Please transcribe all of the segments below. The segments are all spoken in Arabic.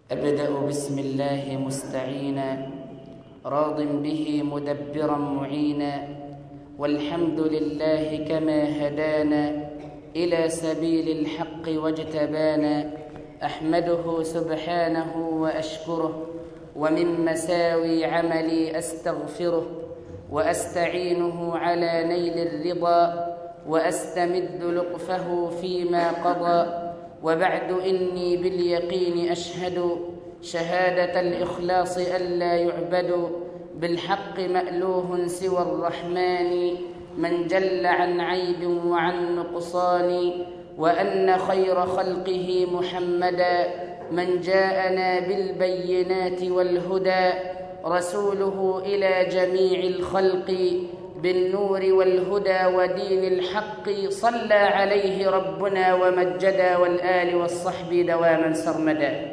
أبدأ بسم الله مستعينا راض به مدبرا معينا، والحمد لله كما هدانا إلى سبيل الحق واجتبانا. أحمده سبحانه وأشكره، ومن مساوي عملي أستغفره، وأستعينه على نيل الرضا، وأستمد لطفه فيما قضى. وبعد إني باليقين أشهد شهادة الإخلاص ألا يعبد بالحق مألوه سوى الرحمن، من جل عن عيب وعن نقصان، وأن خير خلقه محمدا من جاءنا بالبينات والهدى، رسوله إلى جميع الخلق بالنور والهدى ودين الحق، صلى عليه ربنا ومجدا، والآل والصحب دواما سرمدا.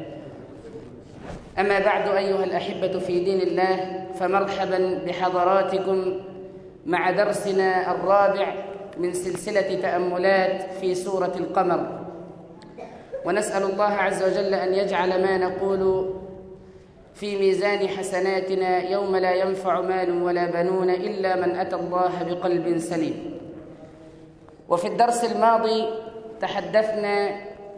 أما بعد، أيها الأحبة في دين الله، فمرحبا بحضراتكم مع درسنا الرابع من سلسلة تأملات في سورة القمر، ونسأل الله عز وجل أن يجعل ما نقول في ميزان حسناتنا يوم لا ينفع مال ولا بنون إلا من أتى الله بقلب سليم. وفي الدرس الماضي تحدثنا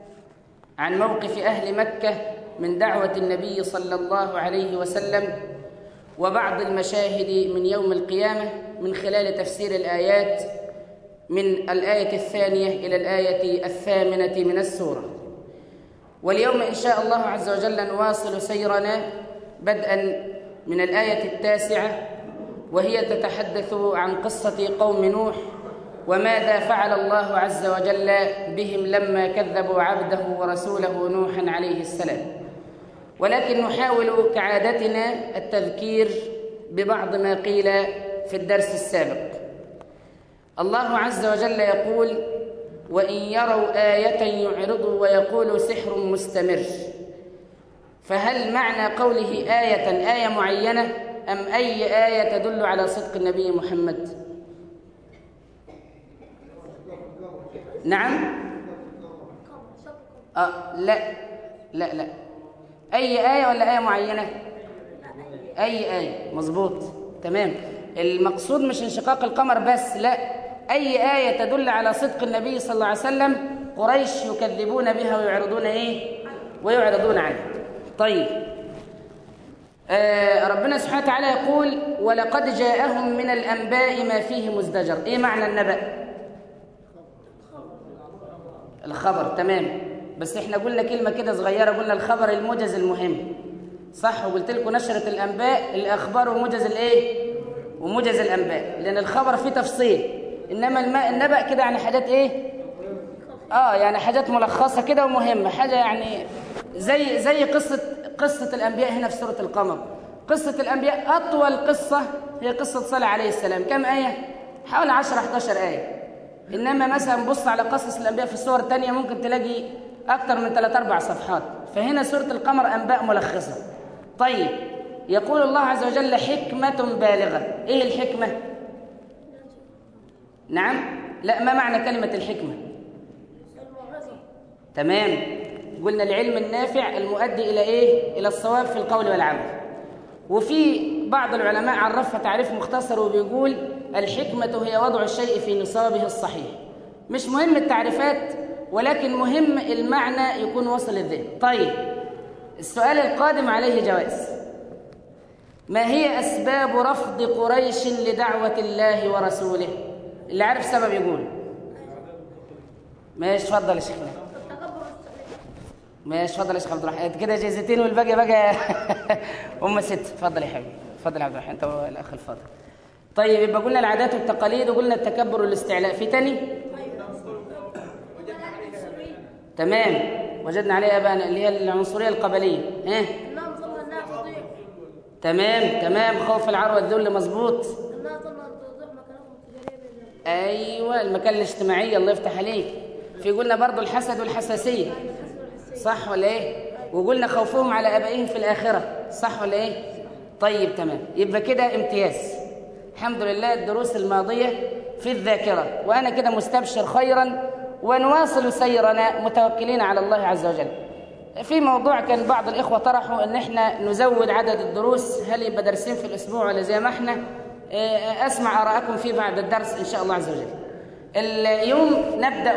عن موقف أهل مكة من دعوة النبي صلى الله عليه وسلم، وبعض المشاهد من يوم القيامة من خلال تفسير الآيات من الآية الثانية إلى الآية الثامنة من السورة. واليوم إن شاء الله عز وجل نواصل سيرنا بدءا من الآية التاسعة، وهي تتحدث عن قصة قوم نوح وماذا فعل الله عز وجل بهم لما كذبوا عبده ورسوله نوحا عليه السلام. ولكن نحاول كعادتنا التذكير ببعض ما قيل في الدرس السابق. الله عز وجل يقول: وإن يروا آية يعرضوا ويقولوا سحر مستمر. فهل معنى قوله آية معينة أم أي آية تدل على صدق النبي محمد؟ نعم؟ لا أي آية ولا آية معينة؟ أي آية، مظبوط، تمام. المقصود مش انشقاق القمر بس، لا، أي آية تدل على صدق النبي صلى الله عليه وسلم قريش يكذبون بها ويعرضون ويعرضون عنها. طيب، ربنا سبحانه وتعالى يقول: ولقد جاءهم من الأنباء ما فيه مزدجر. إيه معنى النبأ؟ الخبر، تمام. بس إحنا قلنا كلمة كده صغيرة، قلنا الخبر الموجز المهم، صح؟ وقلت لكم نشرة الأنباء الأخبار وموجز وموجز الأنباء، لأن الخبر فيه تفصيل، إنما النبأ كده يعني حاجات يعني حاجات ملخصة كده ومهمة، حاجة يعني زي قصة الأنبياء هنا في سورة القمر. قصة الأنبياء أطول قصة هي قصة صالح عليه السلام، كم آية؟ حوالي 10-11 آية. إنما مثلا بص على قصص الأنبياء في السور الثانية ممكن تلاقي أكثر من 3-4 صفحات. فهنا سورة القمر أنباء ملخصة. طيب، يقول الله عز وجل: حكمة بالغة. إيه الحكمة؟ نعم؟ لا، ما معنى كلمة الحكمة؟ تمام. قلنا العلم النافع المؤدي إلى إلى الصواب في القول والعمل. وفي بعض العلماء عرفها تعريف مختصر وبيقول: الحكمة هي وضع الشيء في نصابه الصحيح. مش مهم التعريفات، ولكن مهم المعنى يكون وصل للذهن. طيب، السؤال القادم عليه جوائز. ما هي أسباب رفض قريش لدعوة الله ورسوله؟ اللي عارف سبب يقول. ماشي، اتفضل يا شيخنا. ماشي، اتفضل يا شيخ عبد الرحمن. كده جايزتين والباقي بقى هم 6. اتفضل يا حبيبي، اتفضل يا عبد الرحمن، انت والاخ الفاضل. طيب، يبقى قلنا العادات والتقاليد، وقلنا التكبر والاستعلاء. في تاني؟ تمام. وجدنا عليها بقى اللي هي العنصرية القبلية. تمام. خوف العار والذل، مظبوط. ايوه، المكان الاجتماعي، الله يفتح عليك. في قلنا برضو الحسد والحساسية، صح ولا ايه؟ وقلنا خوفهم على ابائهم في الاخره، صح ولا ايه؟ طيب، تمام. يبقى كده امتياز، الحمد لله. الدروس الماضيه في الذاكره، وانا كده مستبشر خيرا، ونواصل سيرنا متوكلين على الله عز وجل. في موضوع كان بعض الإخوة طرحوا إن إحنا نزود عدد الدروس، هل يبقى درسين في الأسبوع ولا زي ما إحنا؟ أسمع آراءكم فيه بعد الدرس إن شاء الله عز وجل. اليوم نبدأ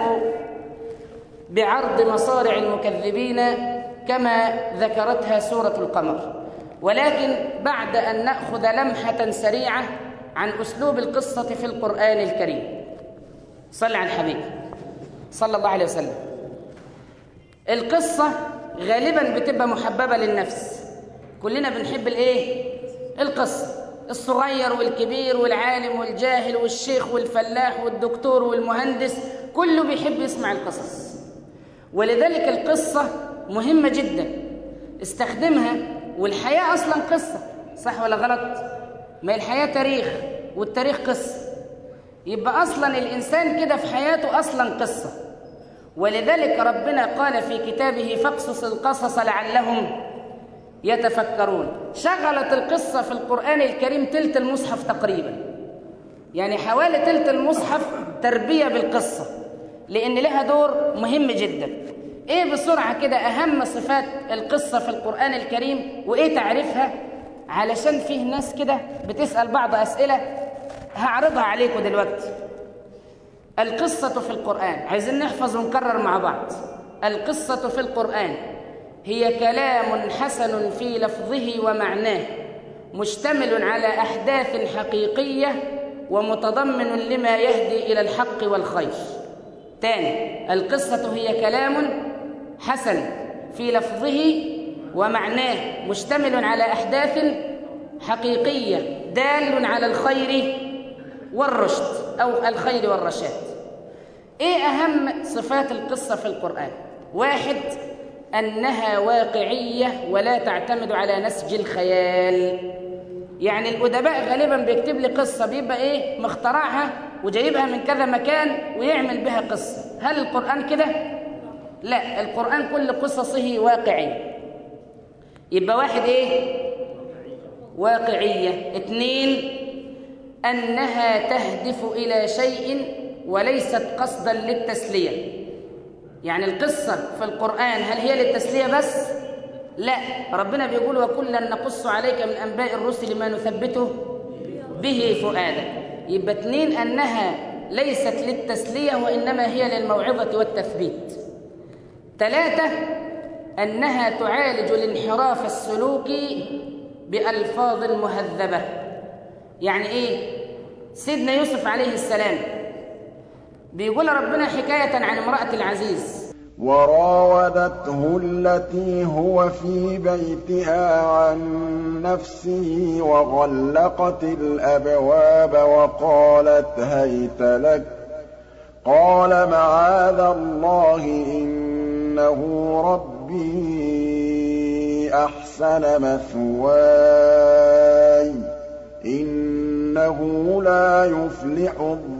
بعرض مصارع المكذبين كما ذكرتها سورة القمر، ولكن بعد أن نأخذ لمحة سريعة عن أسلوب القصة في القرآن الكريم. صلى على الحبيب صلى الله عليه وسلم. القصة غالبا بتبقى محببة للنفس، كلنا بنحب الايه؟ القصة، الصغير والكبير والعالم والجاهل والشيخ والفلاح والدكتور والمهندس كله بيحب يسمع القصص، ولذلك القصة مهمة جدا استخدمها. والحياة أصلا قصة، صح ولا غلط؟ ما الحياة تاريخ والتاريخ قصة، يبقى أصلا الإنسان كده في حياته أصلا قصة. ولذلك ربنا قال في كتابه فاقصص القصص لعلهم يتفكرون. شغلت القصة في القرآن الكريم تلت المصحف تقريبا، يعني حوالي تلت المصحف تربية بالقصة، لأن لها دور مهم جدا. إيه بسرعة كده أهم صفات القصة في القرآن الكريم وإيه تعرفها؟ علشان فيه ناس كده بتسأل بعض أسئلة هعرضها عليكم دلوقتي. القصة في القرآن، عايزين نحفظ ونكرر مع بعض. القصة في القرآن هي كلام حسن في لفظه ومعناه، مشتمل على أحداث حقيقية ومتضمن لما يهدي إلى الحق والخير. تاني، القصة هي كلام حسن في لفظه ومعناه، مشتمل على أحداث حقيقية دال على الخير والرشد أو الخير والرشاد. إيه أهم صفات القصة في القرآن؟ 1، أنها واقعية ولا تعتمد على نسج الخيال. يعني الأدباء غالباً بيكتب لي قصة بيبقى إيه؟ مخترعها وجايبها من كذا مكان ويعمل بها قصة. هل القرآن كده؟ لا، القرآن كل قصصه واقعي. يبقى 1 إيه؟ واقعية. 2، أنها تهدف إلى شيء وليست قصداً للتسلية. يعني القصة في القرآن هل هي للتسلية بس؟ لا، ربنا بيقول وكلاً نقص عليك من أنباء الرسل ما نثبته به فؤادك. يبقى 2، أنها ليست للتسلية وإنما هي للموعظة والتثبيت. 3، أنها تعالج الانحراف السلوكي بألفاظ مهذبة. يعني إيه؟ سيدنا يوسف عليه السلام بيقول ربنا حكاية عن امرأة العزيز: وراودته التي هو في بيتها عن نفسه وغلقت الأبواب وقالت هيت لك، قال معاذ الله إنه ربي أحسن مثواي إنه لا يفلح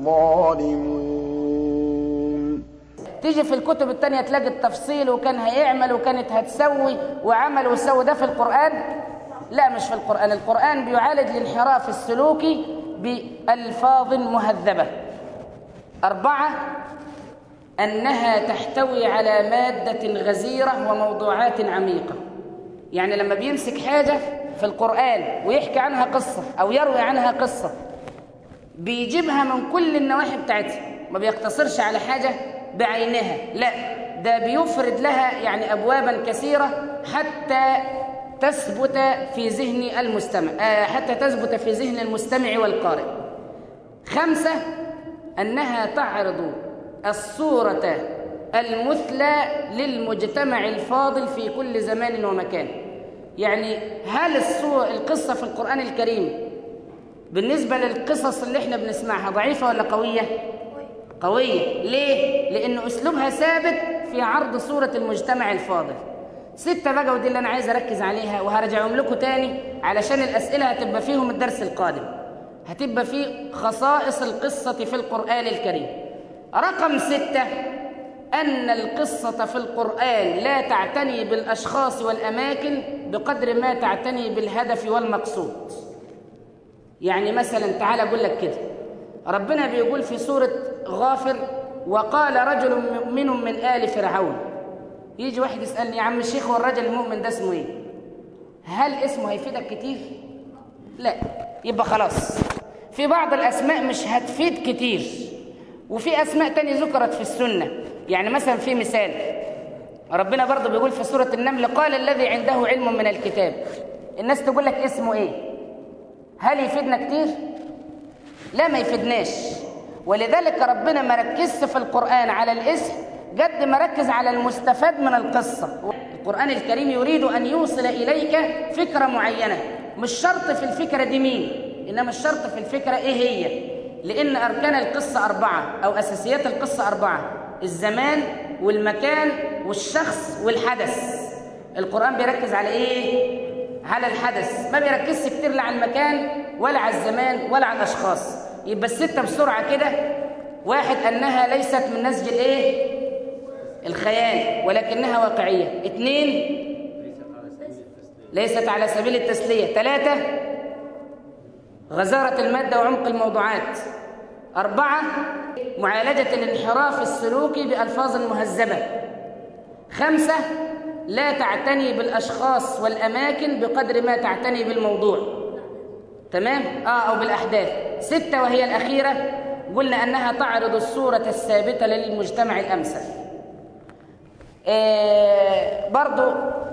الظالمون. تيجي في الكتب التانية تلاقي التفصيل وكان هيعمل وكانت هتسوي وعمل وسوي. ده في القرآن؟ لا، مش في القرآن. القرآن بيعالج الانحراف السلوكي بألفاظ مهذبة. 4، أنها تحتوي على مادة غزيرة وموضوعات عميقة. يعني لما بيمسك حاجة في القرآن ويحكي عنها قصة أو يروي عنها قصة بيجيبها من كل النواحي بتاعتها، ما بيقتصرش على حاجة بعينها، لا، ده بيفرد لها يعني أبوابا كثيرة حتى تثبت في ذهن المستمع، حتى تثبت في ذهن المستمع والقارئ. 5، أنها تعرض الصورة المثلى للمجتمع الفاضل في كل زمان ومكان. يعني هل القصة في القرآن الكريم بالنسبة للقصص اللي احنا بنسمعها ضعيفة ولا قوية؟ قوية. ليه؟ لأن أسلوبها ثابت في عرض صورة المجتمع الفاضل. 6 بقى، ودي اللي أنا عايز أركز عليها وهرجعهم لكم تاني علشان الأسئلة هتبقى فيهم الدرس القادم، هتبقى فيه خصائص القصة في القرآن الكريم. رقم 6، أن القصة في القرآن لا تعتني بالأشخاص والأماكن بقدر ما تعتني بالهدف والمقصود. يعني مثلا تعال أقول لك كده، ربنا بيقول في سورة غافر: وقال رجل مؤمن من آل فرعون. يجي واحد يسألني يا عم الشيخ هو الرجل المؤمن ده اسمه ايه؟ هل اسمه هيفيدك كتير؟ لا. يبقى خلاص في بعض الأسماء مش هتفيد كتير، وفي أسماء تانية ذكرت في السنة. يعني مثلا في مثال ربنا برضو بيقول في سورة النمل قال الذي عنده علم من الكتاب. الناس تقول لك اسمه ايه؟ هل يفيدنا كتير؟ لا، ما يفيدناش. ولذلك ربنا ما ركزش في القرآن على الاسم قد ما ركز على المستفاد من القصة. القرآن الكريم يريد أن يوصل إليك فكرة معينة، مش شرط في الفكرة دي مين، إنما الشرط في الفكرة إيه هي. لأن أركان القصة 4 أو أساسيات القصة 4، الزمان والمكان والشخص والحدث. القرآن بيركز على إيه؟ على الحدث، ما بيركزش كتير لا على المكان ولا على الزمان ولا على الأشخاص. يبقى الستة بسرعة كده: 1 أنها ليست من نسج الإيه؟ الخيال، ولكنها واقعية. 2 ليست على سبيل التسلية. 3 غزارة المادة وعمق الموضوعات. 4 معالجة الانحراف السلوكي بألفاظ مهذبة. 5 لا تعتني بالأشخاص والأماكن بقدر ما تعتني بالموضوع. تمام؟ أو بالأحداث. 6 وهي الأخيرة قلنا أنها تعرض الصورة الثابتة للمجتمع الأمثل. برضو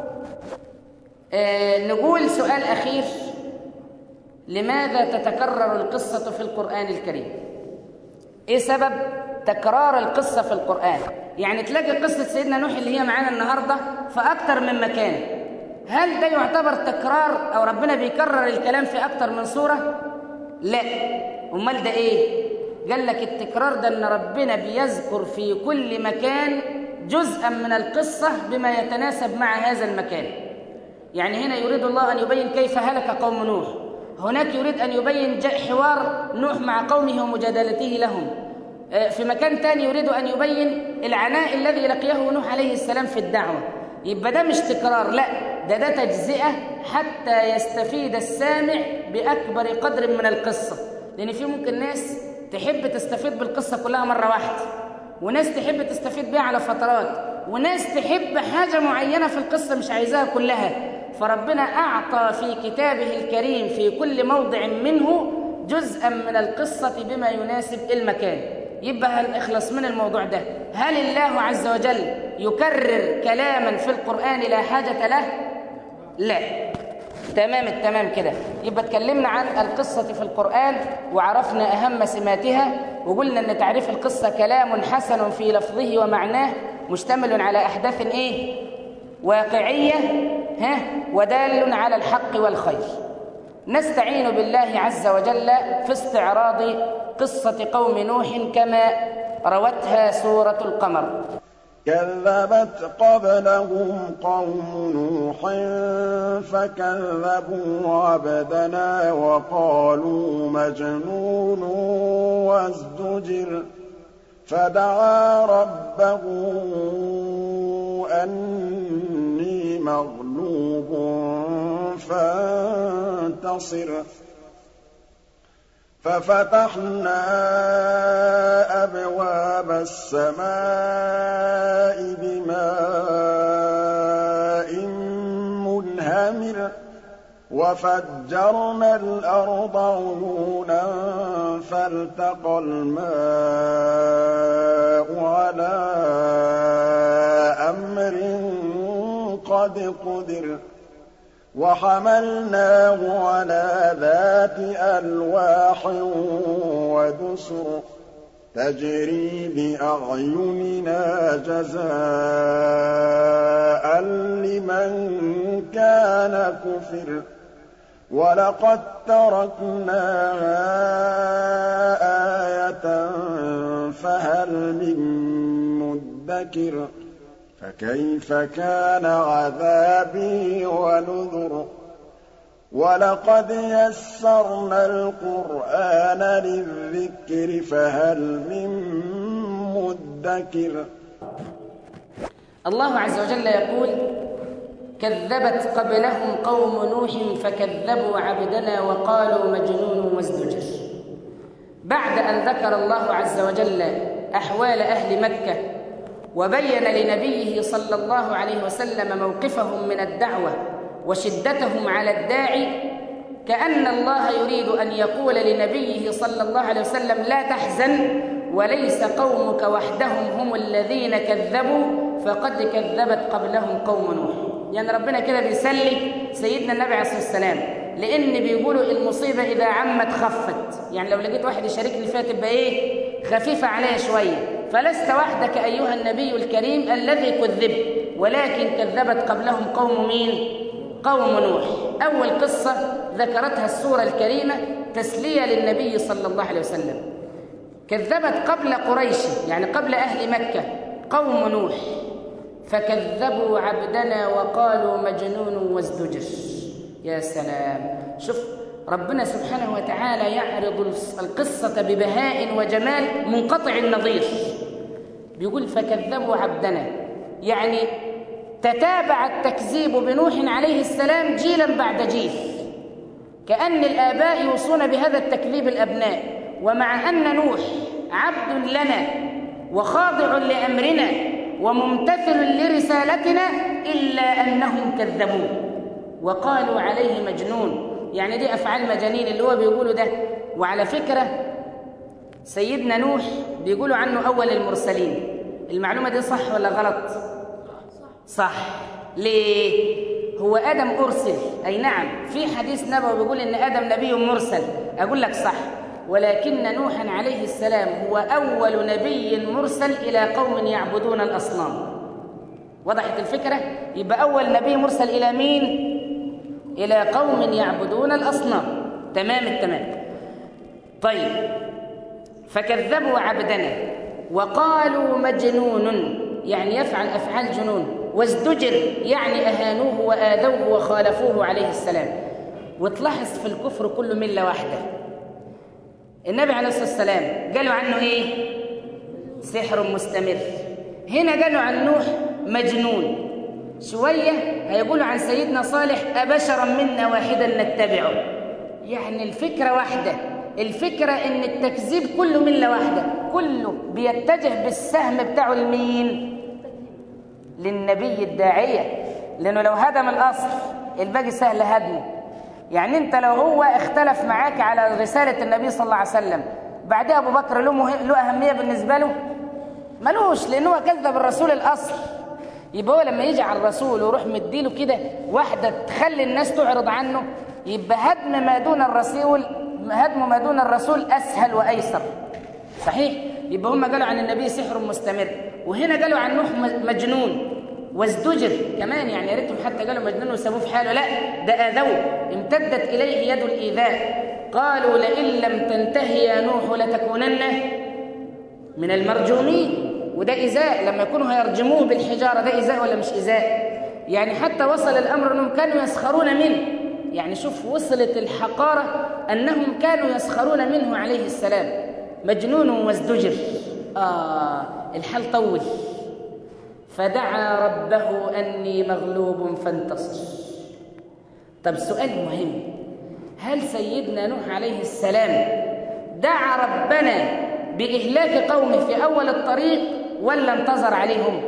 نقول سؤال أخير: لماذا تتكرر القصة في القرآن الكريم؟ إيه سبب تكرار القصة في القرآن؟ يعني تلاقي قصة سيدنا نوح اللي هي معانا النهاردة في أكتر من مكان. هل ده يعتبر تكرار أو ربنا بيكرر الكلام في أكتر من صورة؟ لا. أمال ده إيه؟ قال لك التكرار ده أن ربنا بيذكر في كل مكان جزءا من القصة بما يتناسب مع هذا المكان. يعني هنا يريد الله أن يبين كيف هلك قوم نوح، هناك يريد أن يبين حوار نوح مع قومه ومجادلته لهم، في مكان تاني يريد أن يبين العناء الذي لقيه نوح عليه السلام في الدعوة. يبقى ده مش تكرار، لا، ده تجزئة حتى يستفيد السامع بأكبر قدر من القصة. لأن في ممكن ناس تحب تستفيد بالقصة كلها مرة واحدة، وناس تحب تستفيد بها على فترات، وناس تحب حاجة معينة في القصة مش عايزاها كلها. فربنا أعطى في كتابه الكريم في كل موضع منه جزءا من القصة بما يناسب المكان. يبقى هنخلص من الموضوع ده. هل الله عز وجل يكرر كلاما في القرآن لا حاجة له؟ لا. تمام التمام كده. يبقى اتكلمنا عن القصة في القرآن وعرفنا أهم سماتها، وقلنا أن تعريف القصة كلام حسن في لفظه ومعناه مشتمل على أحداث واقعية ودال على الحق والخير. نستعين بالله عز وجل في استعراض قصة قوم نوح كما روتها سورة القمر. كذبت قبلهم قوم نوح فكذبوا عبدنا وقالوا مجنون وازدجر فدعا ربه أني مغلوب فانتصر ففتحنا أبواب السماء بماء منهمر وفجرنا الأرض عيونا فالتقى الماء على أمر قد قدر وحملناه على ذات ألواح ودسر تجري بأعيننا جزاء لمن كان كفر ولقد تركناها آية فهل من مدكر فكيف كان عذابي ونذر ولقد يسرنا القرآن للذكر فهل من مدكر. الله عز وجل يقول كذبت قبلهم قوم نوح فكذبوا عبدنا وقالوا مجنون وازدجر. بعد أن ذكر الله عز وجل أحوال أهل مكة وبين لنبيه صلى الله عليه وسلم موقفهم من الدعوة وشدتهم على الداعي، كأن الله يريد أن يقول لنبيه صلى الله عليه وسلم: لا تحزن، وليس قومك وحدهم هم الذين كذبوا، فقد كذبت قبلهم قوم نوح. يعني ربنا كده بيسلي سيدنا النبي عليه الصلاة والسلام، لأن بيقولوا المصيبة إذا عمت خفت. يعني لو لقيت واحد يشاركني فيها تبقى إيه؟ خفيفة عليها شوية. فلست وحدك أيها النبي الكريم الذي كذب، ولكن كذبت قبلهم قوم مين؟ قوم نوح. أول قصة ذكرتها السورة الكريمة تسلية للنبي صلى الله عليه وسلم. كذبت قبل قريش، يعني قبل أهل مكة، قوم نوح، فكذبوا عبدنا وقالوا مجنون وازدجر. يا سلام، شوف ربنا سبحانه وتعالى يعرض القصة ببهاء وجمال منقطع النظير. بيقول فكذبوا عبدنا، يعني تتابع التكذيب بنوح عليه السلام جيلا بعد جيل، كأن الآباء يوصون بهذا التكذيب الأبناء. ومع أن نوح عبد لنا وخاضع لأمرنا وممتثل لرسالتنا، إلا أنهم كذبوه وقالوا عليه مجنون. يعني دي أفعال مجانين اللي هو بيقولوا ده. وعلى فكرة سيدنا نوح بيقولوا عنه أول المرسلين. المعلومة دي صح ولا غلط؟ صح. ليه؟ هو آدم أرسل، أي نعم، في حديث نبوي بيقول إن آدم نبي مرسل، أقول لك صح، ولكن نوحا عليه السلام هو أول نبي مرسل إلى قوم يعبدون الأصنام. وضحت الفكرة؟ يبقى أول نبي مرسل إلى مين؟ إلى قوم يعبدون الأصنام. تمام التمام. طيب، فكذبوا عبدنا وقالوا مجنون، يعني يفعل أفعال جنون، وازدجر يعني أهانوه وآذوه وخالفوه عليه السلام. وتلاحظ في الكفر كله ملة واحدة. النبي عليه الصلاة والسلام قالوا عنه إيه؟ سحر مستمر. هنا قالوا عن نوح مجنون. شوية هيقولوا عن سيدنا صالح أبشرا منا واحدا نتبعه. يعني الفكرة واحدة، الفكرة إن التكذيب كله ملة واحدة، كله بيتجه بالسهم بتاعه لمين؟ للنبي الداعية، لأنه لو هدم الأصل الباقي سهل هدمه. يعني أنت لو هو اختلف معاك على رسالة النبي صلى الله عليه وسلم، بعدها أبو بكر له أهمية بالنسبة له؟ ملوش، لأنه هو كذب الرسول الأصل. يبقى هو لما يجي على الرسول ويروح مديله كده واحدة تخلي الناس تعرض عنه، يبقى هدم ما دون الرسول أسهل وأيسر. صحيح؟ يبقى هم قالوا عن النبي سحر مستمر، وهنا قالوا عن نوح مجنون وازدجر كمان. يعني يا ريتهم حتى قالوا مجنون وسابوه في حاله، لا، ده آذوه، امتدت إليه يد الإيذاء. قالوا لئن لم تنتهي يا نوح لتكونن من المرجومين. وده إيذاء، لما يكونوا هيرجموه بالحجارة ده إيذاء ولا مش إيذاء؟ يعني حتى وصل الأمر أنهم كانوا يسخرون منه. يعني شوف وصلت الحقارة أنهم كانوا يسخرون منه عليه السلام. مجنون وازدجر. الحال طول. فدعا ربه أني مغلوب فانتصر. طب سؤال مهم، هل سيدنا نوح عليه السلام دعا ربنا بإهلاك قومه في أول الطريق ولا انتظر عليهم؟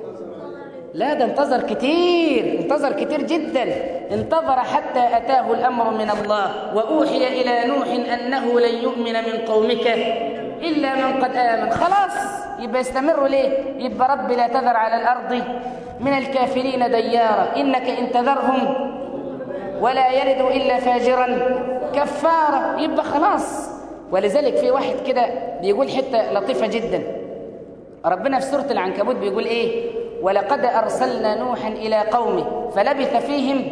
لا، ده انتظر كتير جدا. انتظر حتى أتاه الأمر من الله. وأوحي إلى نوح أنه لن يؤمن من قومك إلا من قد آمن. خلاص، يبقى يستمروا ليه؟ يبقى رب لا تذر على الأرض من الكافرين ديارا إنك إن تذرهم ولا يلدوا إلا فاجرا كفارا. يبقى خلاص. ولذلك في واحد كده بيقول حتة لطيفة جدا. ربنا في سورة العنكبوت بيقول إيه؟ ولقد أرسلنا نوحا إلى قومه فلبث فيهم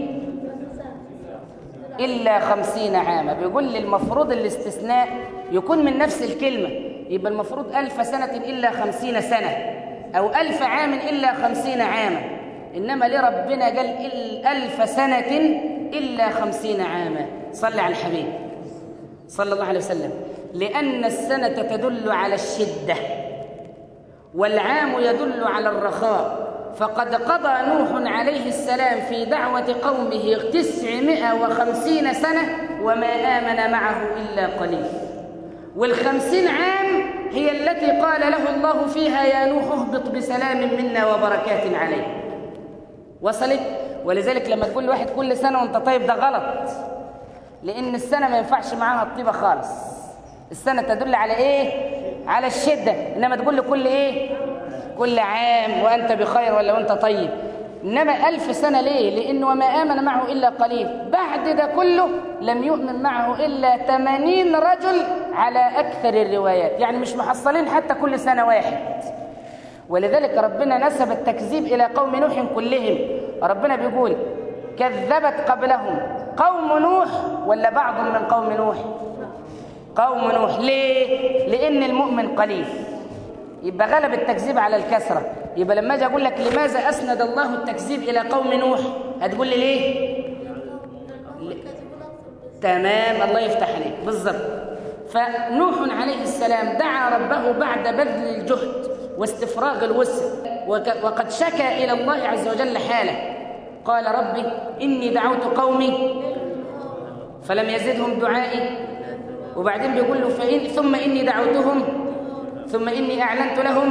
إلا 50 عاما. بيقول لي المفروض الاستثناء يكون من نفس الكلمة، يبقى المفروض 1000 سنة إلا 50 سنة، أو 1000 عام إلا 50 عاما. إنما لربنا قال 1000 سنة إلا 50 عاما. صلى على الحبيب صلى الله عليه وسلم. لأن السنة تدل على الشدة والعام يدل على الرخاء. فقد قضى نوح عليه السلام في دعوة قومه 950 سنة وما آمن معه إلا قليل. وال50 عام هي التي قال له الله فيها يا نوح اهبط بسلام منا وبركات عليك. وصلت؟ ولذلك لما تقول لواحد كل سنة وانت طيب ده غلط، لأن السنة ما ينفعش معاها الطيبة خالص. السنة تدل على إيه؟ على الشدة. إنما تقول له كل إيه؟ كل عام وأنت بخير ولا وأنت طيب. إنما 1000 سنة ليه؟ لأنه وما آمن معه إلا قليل. بعد ده كله لم يؤمن معه إلا 80 رجل على أكثر الروايات، يعني مش محصلين حتى كل سنة واحد. ولذلك ربنا نسب التكذيب إلى قوم نوح كلهم. ربنا بيقول كذبت قبلهم قوم نوح ولا بعض من قوم نوح؟ قوم نوح. ليه؟ لأن المؤمن قليل، يبقى غلب التكذيب على الكثرة. يبقى لما اجي اقول لك لماذا اسند الله التكذيب الى قوم نوح، هتقول لي ليه؟ تمام، الله يفتح عليك بالظبط. فنوح عليه السلام دعا ربه بعد بذل الجهد واستفراغ الوسع، وقد شكى الى الله عز وجل حاله. قال ربي اني دعوت قومي فلم يزدهم دعائي، وبعدين بيقول له ثم اني دعوتهم ثم إني أعلنت لهم.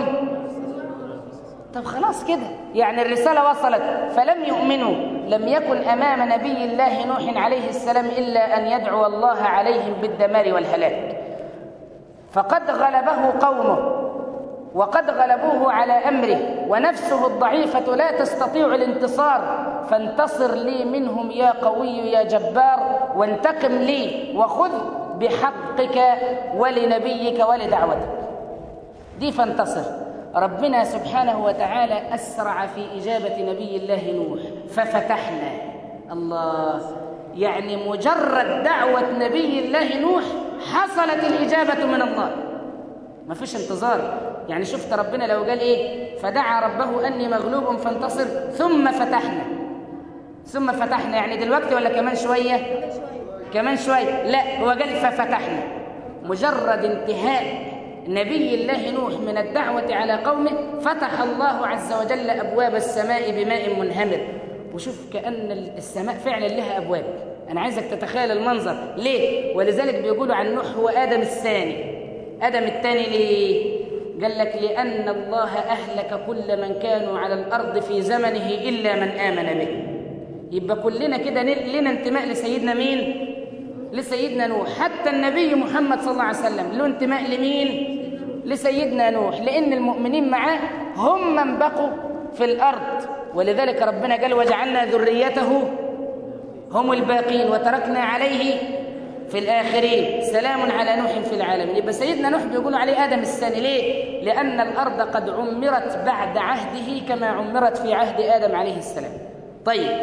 طب خلاص كده، يعني الرسالة وصلت فلم يؤمنوا. لم يكن أمام نبي الله نوح عليه السلام إلا أن يدعو الله عليهم بالدمار والهلاك. فقد غلبه قومه وقد غلبوه على أمره، ونفسه الضعيفة لا تستطيع الانتصار. فانتصر لي منهم يا قوي يا جبار، وانتقم لي وخذ بحقك ولنبيك ولدعوتك. دي فانتصر. ربنا سبحانه وتعالى أسرع في إجابة نبي الله نوح ففتحنا. الله، يعني مجرد دعوة نبي الله نوح حصلت الإجابة من الله، ما فيش انتظار. يعني شفت ربنا لو قال إيه؟ فدعا ربه أني مغلوب فانتصر ثم فتحنا. ثم فتحنا يعني دلوقتي ولا كمان شوية؟ كمان شوية. لا، هو قال ففتحنا. مجرد انتهاء نبي الله نوح من الدعوة على قومه فتح الله عز وجل أبواب السماء بماء منهمر. وشوف كأن السماء فعلا لها أبواب. أنا عايزك تتخيل المنظر. ليه؟ ولذلك بيقولوا عن نوح هو آدم الثاني. آدم الثاني ليه؟ قال لك لأن الله أهلك كل من كانوا على الأرض في زمنه إلا من آمن به. يبقى كلنا كده لنا انتماء لسيدنا مين؟ لسيدنا نوح. حتى النبي محمد صلى الله عليه وسلم له انتماء لمين؟ لسيدنا نوح، لأن المؤمنين معاه هم من بقوا في الأرض. ولذلك ربنا قال وجعلنا ذريته هم الباقين وتركنا عليه في الآخرين سلام على نوح في العالمين. يبقى سيدنا نوح بيقولوا عليه آدم الثاني. ليه؟ لأن الأرض قد عمرت بعد عهده كما عمرت في عهد آدم عليه السلام. طيب،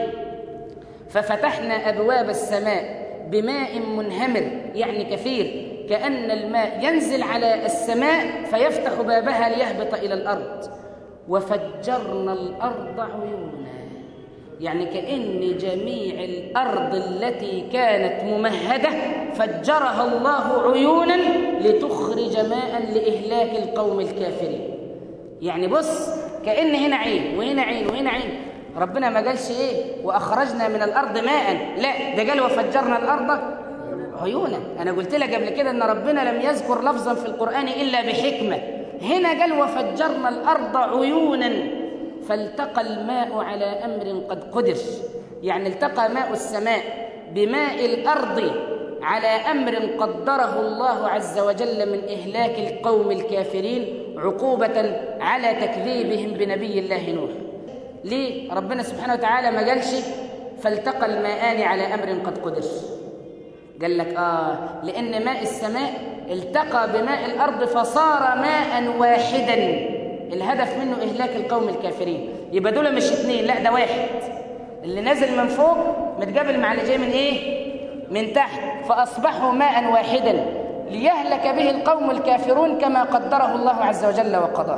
ففتحنا أبواب السماء بماء منهمر، يعني كثير، كأن الماء ينزل على السماء فيفتح بابها ليهبط إلى الأرض. وفجرنا الأرض عيونا، يعني كأن جميع الأرض التي كانت ممهدة فجرها الله عيونا لتخرج ماء لإهلاك القوم الكافرين. يعني بص، كأن هنا عين وهنا عين وهنا عين. ربنا ما قالش إيه وأخرجنا من الأرض ماء، لا، ده قال وفجرنا الأرض عيونا. أنا قلت لك قبل كده أن ربنا لم يذكر لفظا في القرآن إلا بحكمة. هنا قال وفجرنا الأرض عيونا، فالتقى الماء على أمر قد قدر. يعني التقى ماء السماء بماء الأرض على أمر قدره الله عز وجل من إهلاك القوم الكافرين عقوبة على تكذيبهم بنبي الله نوح. ليه ربنا سبحانه وتعالى ما قالش فالتقى الماءان على أمر قد قدر؟ قال لك لأن ماء السماء التقى بماء الأرض فصار ماء واحدا، الهدف منه إهلاك القوم الكافرين. يبقى دول مش اثنين، لا، ده واحد. اللي نازل من فوق متقابل مع اللي جاي من إيه؟ من تحت، فأصبحوا ماء واحدا ليهلك به القوم الكافرون كما قدره الله عز وجل وقضاه.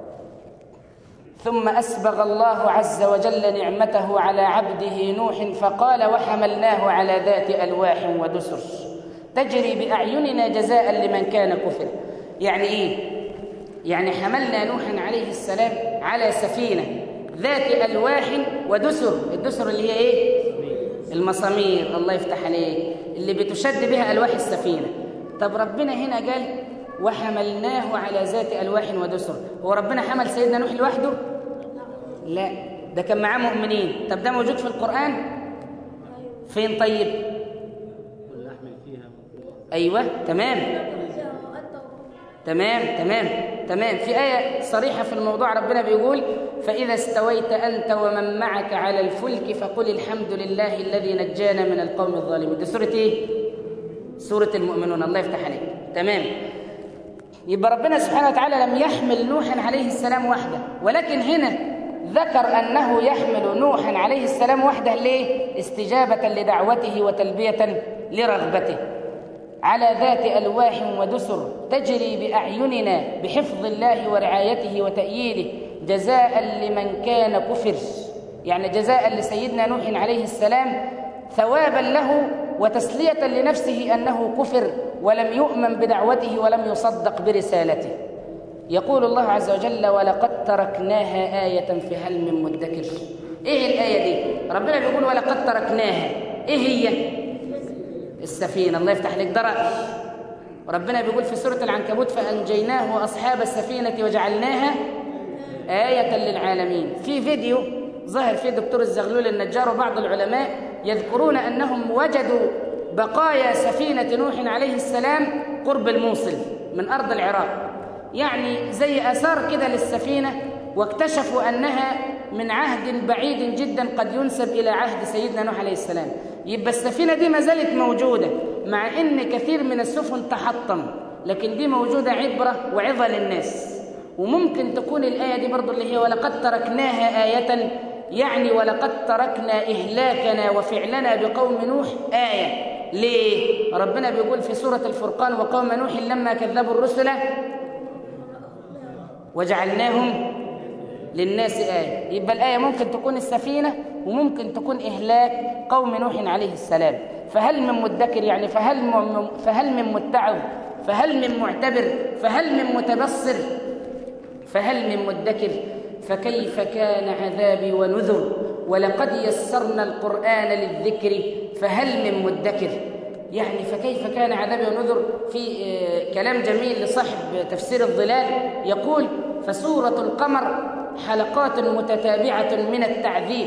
ثم أسبغ الله عز وجل نعمته على عبده نوح فقال وحملناه على ذات ألواح ودسر تجري بأعيننا جزاء لمن كان كفر. يعني إيه؟ يعني حملنا نوحا عليه السلام على سفينة ذات ألواح ودسر. الدسر اللي هي إيه؟ المسامير، الله يفتح عليك، اللي بتشد بها ألواح السفينة. طب ربنا هنا قال وحملناه على ذات ألواح ودسر. هو ربنا حمل سيدنا نوح لوحده؟ لا، ده كان معاه مؤمنين. طب ده موجود في القرآن؟ فين طيب؟ أيوة تمام تمام تمام تمام. في آية صريحة في الموضوع ربنا بيقول: فإذا استويت أنت ومن معك على الفلك فقل الحمد لله الذي نجانا من القوم الظالمين. دي سورة إيه؟ سورة المؤمنون. الله يفتح عليك. تمام. يبقى ربنا سبحانه وتعالى لم يحمل نوحا عليه السلام وحده، ولكن هنا ذكر أنه يحمل نوحا عليه السلام وحده. ليه؟ استجابة لدعوته وتلبية لرغبته. على ذات ألواح ودسر تجري بأعيننا بحفظ الله ورعايته وتأييده جزاء لمن كان كفر، يعني جزاء لسيدنا نوح عليه السلام، ثوابا له وتسلية لنفسه أنه كفر ولم يؤمن بدعوته ولم يصدق برسالته. يقول الله عز وجل: ولقد تركناها آية فهل من مدكر. إيه الآية دي؟ ربنا بيقول ولقد تركناها. إيه هي؟ السفينة. الله يفتح لك. ده رأي. ربنا بيقول في سورة العنكبوت: فأنجيناه وأصحاب السفينة وجعلناها آية للعالمين. في فيديو ظهر فيه دكتور الزغلول النجار وبعض العلماء يذكرون أنهم وجدوا بقايا سفينة نوح عليه السلام قرب الموصل من أرض العراق، يعني زي آثار كده للسفينة، واكتشفوا أنها من عهد بعيد جدا قد ينسب إلى عهد سيدنا نوح عليه السلام. يبقى السفينة دي ما زالت موجودة مع أن كثير من السفن تحطم، لكن دي موجودة عبرة وعظة للناس. وممكن تكون الآية دي برضو اللي هي ولقد تركناها آية، يعني ولقد تركنا إهلاكنا وفعلنا بقوم نوح آية. ليه؟ ربنا بيقول في سورة الفرقان: وقوم نوح لما كذبوا الرسل وجعلناهم للناس آية. يبقى الآية ممكن تكون السفينة وممكن تكون إهلاك قوم نوح عليه السلام. فهل من مدكر، يعني فهل من متعظ، فهل من معتبر، فهل من متبصر، فهل من مدكر. فكيف كان عذابي ونذر ولقد يسرنا القرآن للذكر فهل من مدكر. يعني فكيف كان عذابي ونذر. في كلام جميل لصاحب تفسير الظلال يقول: فسورة القمر حلقات متتابعة من التعذيب،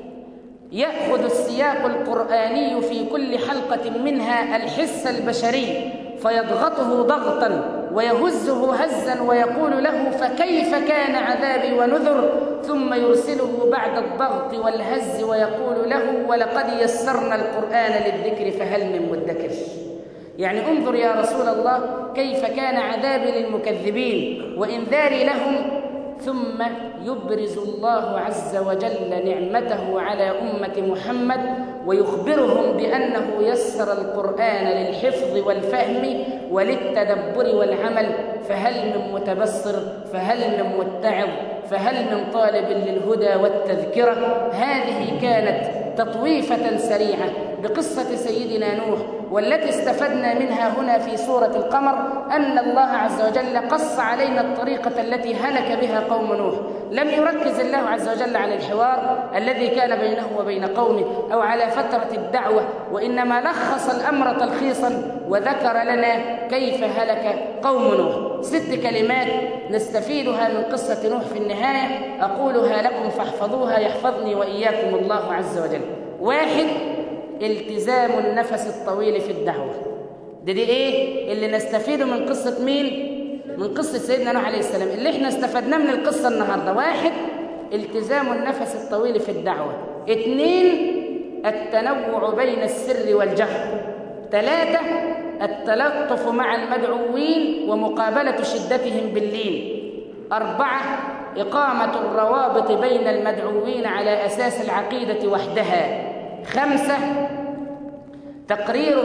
يأخذ السياق القرآني في كل حلقة منها الحس البشري فيضغطه ضغطا ويهزه هزا ويقول له: فكيف كان عذابي ونذر، ثم يرسله بعد الضغط والهز ويقول له: ولقد يسرنا القرآن للذكر فهل من مدكر. يعني انظر يا رسول الله كيف كان عذابي للمكذبين وإنذاري لهم. ثم يبرز الله عز وجل نعمته على أمة محمد ويخبرهم بأنه يسر القرآن للحفظ والفهم وللتدبر والعمل. فهل من متبصر، فهل من متعظ، فهل من طالب للهدى والتذكرة. هذه كانت تطويفة سريعة بقصة سيدنا نوح، والتي استفدنا منها هنا في سورة القمر أن الله عز وجل قص علينا الطريقة التي هلك بها قوم نوح. لم يركز الله عز وجل على الحوار الذي كان بينه وبين قومه أو على فترة الدعوة، وإنما لخص الأمر تلخيصا وذكر لنا كيف هلك قوم نوح. 6 كلمات نستفيدها من قصة نوح في النهاية، أقولها لكم فاحفظوها يحفظني وإياكم الله عز وجل. 1. التزام النفس الطويل في الدعوة. دي إيه اللي نستفيده من قصة مين؟ من قصة سيدنا نوح عليه السلام. اللي احنا استفدناه من القصة النهاردة: 1. التزام النفس الطويل في الدعوة. 2. التنوع بين السر والجهر. 3. التلطف مع المدعوين ومقابلة شدتهم باللين. 4. إقامة الروابط بين المدعوين على أساس العقيدة وحدها. 5. تقرير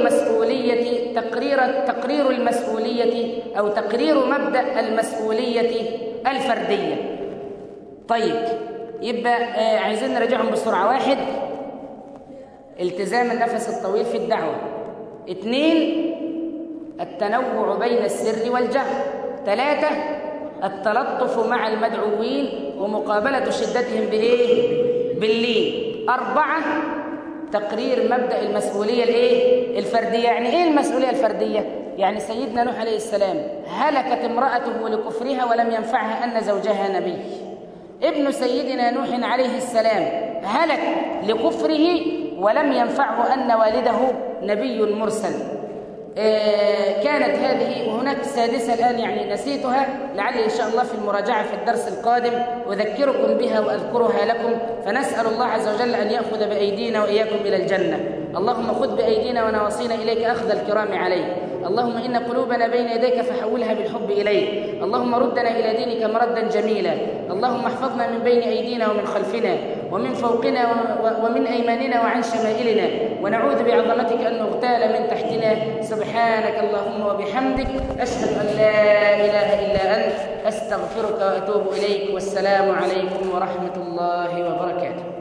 المسؤولية أو تقرير مبدأ المسؤولية الفردية. طيب، يبقى عايزين نراجعهم بسرعة. 1. التزام النفس الطويل في الدعوة. 2. التنوع بين السر والجهر. 3. التلطف مع المدعوين ومقابلة شدتهم باللين. 4. تقرير مبدأ المسؤولية الفردية. يعني إيه المسؤولية الفردية؟ يعني سيدنا نوح عليه السلام هلكت امرأته لكفرها ولم ينفعها أن زوجها نبي. ابن سيدنا نوح عليه السلام هلك لكفره ولم ينفعه أن والده نبي مرسل. كانت هذه، وهناك سادسة الآن يعني نسيتها، لعلي إن شاء الله في المراجعة في الدرس القادم أذكركم بها وأذكرها لكم. فنسأل الله عز وجل أن يأخذ بأيدينا وإياكم إلى الجنة. اللهم خذ بأيدينا ونواصينا إليك أخذ الكرام عليك. اللهم إن قلوبنا بين يديك فحولها بالحب إليك. اللهم ردنا إلى دينك مردا جميلا. اللهم احفظنا من بين أيدينا ومن خلفنا ومن فوقنا ومن أيماننا وعن شمائلنا، ونعوذ بعظمتك أن نغتال من تحتنا. سبحانك اللهم وبحمدك، أشهد أن لا إله إلا أنت، أستغفرك وأتوب إليك. والسلام عليكم ورحمة الله وبركاته.